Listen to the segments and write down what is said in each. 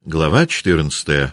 Глава 14.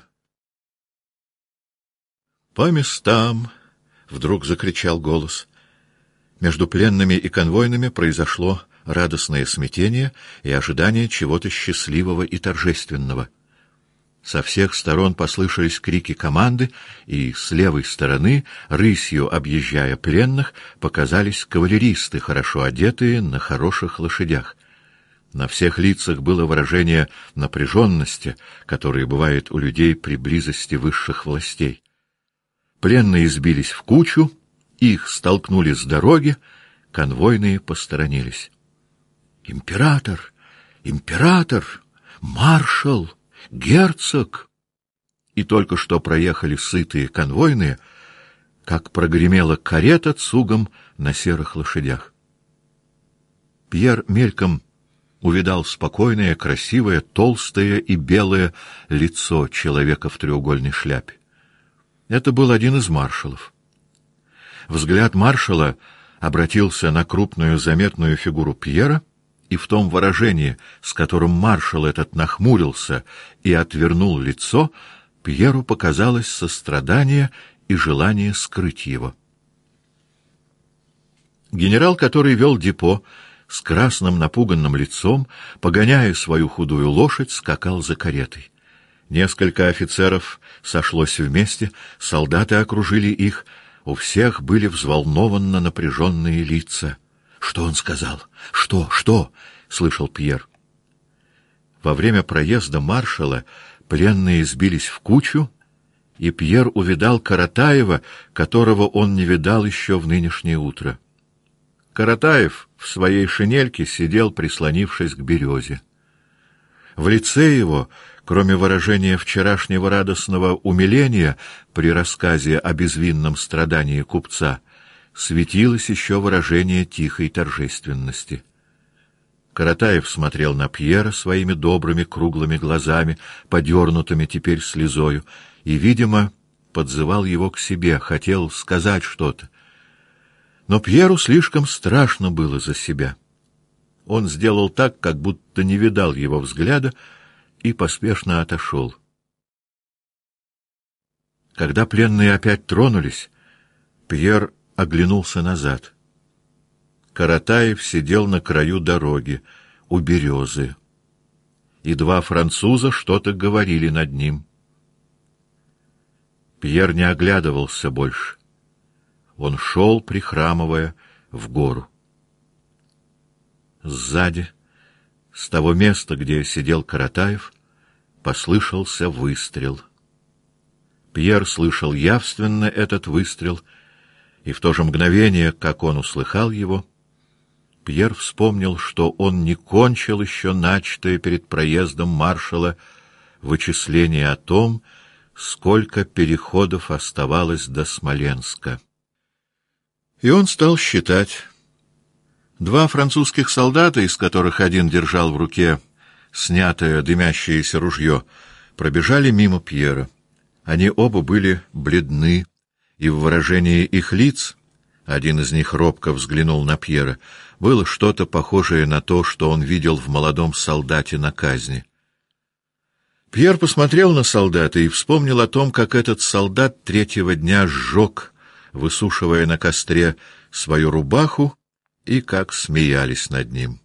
«По местам!» — вдруг закричал голос. Между пленными и конвойными произошло радостное смятение и ожидание чего-то счастливого и торжественного. Со всех сторон послышались крики команды, и с левой стороны, рысью объезжая пленных, показались кавалеристы, хорошо одетые, на хороших лошадях. На всех лицах было выражение напряженности, которое бывает у людей при близости высших властей. Пленные сбились в кучу, их столкнули с дороги, конвойные посторонились. «Император! Император! Маршал! Герцог!» И только что проехали сытые конвойные, как прогремела карета цугом на серых лошадях. Пьер мельком увидал спокойное, красивое, толстое и белое лицо человека в треугольной шляпе. Это был один из маршалов. Взгляд маршала обратился на крупную заметную фигуру Пьера, и в том выражении, с которым маршал этот нахмурился и отвернул лицо, Пьеру показалось сострадание и желание скрыть его. Генерал, который вел депо, с красным напуганным лицом, погоняя свою худую лошадь, скакал за каретой. Несколько офицеров сошлось вместе, солдаты окружили их, у всех были взволнованно напряженные лица. «Что он сказал? Что?» — слышал Пьер. Во время проезда маршала пленные сбились в кучу, и Пьер увидал Каратаева, которого он не видал еще в нынешнее утро. Каратаев в своей шинельке сидел, прислонившись к березе. В лице его, кроме выражения вчерашнего радостного умиления при рассказе о безвинном страдании купца, светилось еще выражение тихой торжественности. Каратаев смотрел на Пьера своими добрыми круглыми глазами, подернутыми теперь слезою, и, видимо, подзывал его к себе, хотел сказать что-то. Но Пьеру слишком страшно было за себя. Он сделал так, как будто не видал его взгляда, и поспешно отошел. Когда пленные опять тронулись, Пьер оглянулся назад. Каратаев сидел на краю дороги, у березы, и два француза что-то говорили над ним. Пьер не оглядывался больше. Он шел, прихрамывая, в гору. Сзади, с того места, где сидел Каратаев, послышался выстрел. Пьер слышал явственно этот выстрел, и в то же мгновение, как он услыхал его, Пьер вспомнил, что он не кончил еще начатое перед проездом маршала вычисление о том, сколько переходов оставалось до Смоленска. И он стал считать. Два французских солдата, из которых один держал в руке снятое дымящееся ружье, пробежали мимо Пьера. Они оба были бледны, и в выражении их лиц, один из них робко взглянул на Пьера, было что-то похожее на то, что он видел в молодом солдате на казни. Пьер посмотрел на солдата и вспомнил о том, как этот солдат третьего дня сжег, высушивая на костре свою рубаху, и как смеялись над ним.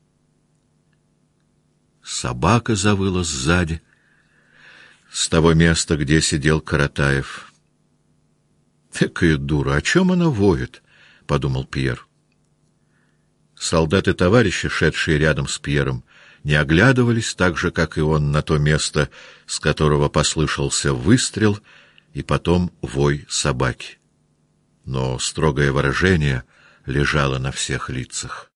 Собака завыла сзади, с того места, где сидел Каратаев. «Экая дура, о чем она воет?» — подумал Пьер. Солдаты-товарищи, шедшие рядом с Пьером, не оглядывались так же, как и он, на то место, с которого послышался выстрел и потом вой собаки. Но строгое выражение лежало на всех лицах.